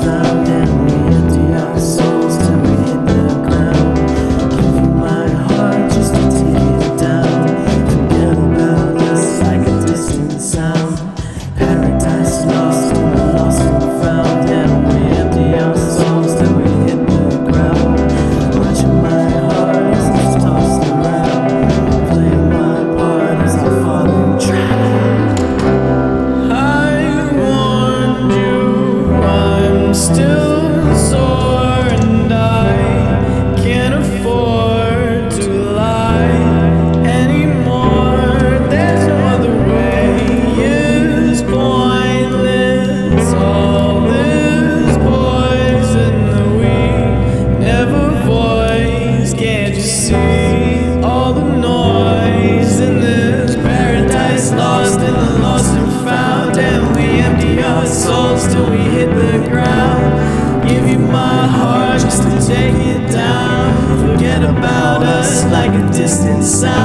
found, and we empty our souls till we hit the ground. Give you my heart just to take it down. Forget about us like a distant sound. Paradise lost in the lost and found, and we empty our souls till we hit the ground. Watching my heart as it's tossed around, playing my part as I fall and drown. I warned you, I'm still sore, and I can't afford to lie anymore. There's no other way, it's pointless. All this poison that we never voice. Can't you see all the noise in this paradise lost in the lost and found? And we empty our souls till we hit the ground. Give you my heart just to take it down. Forget about us like a distant sound.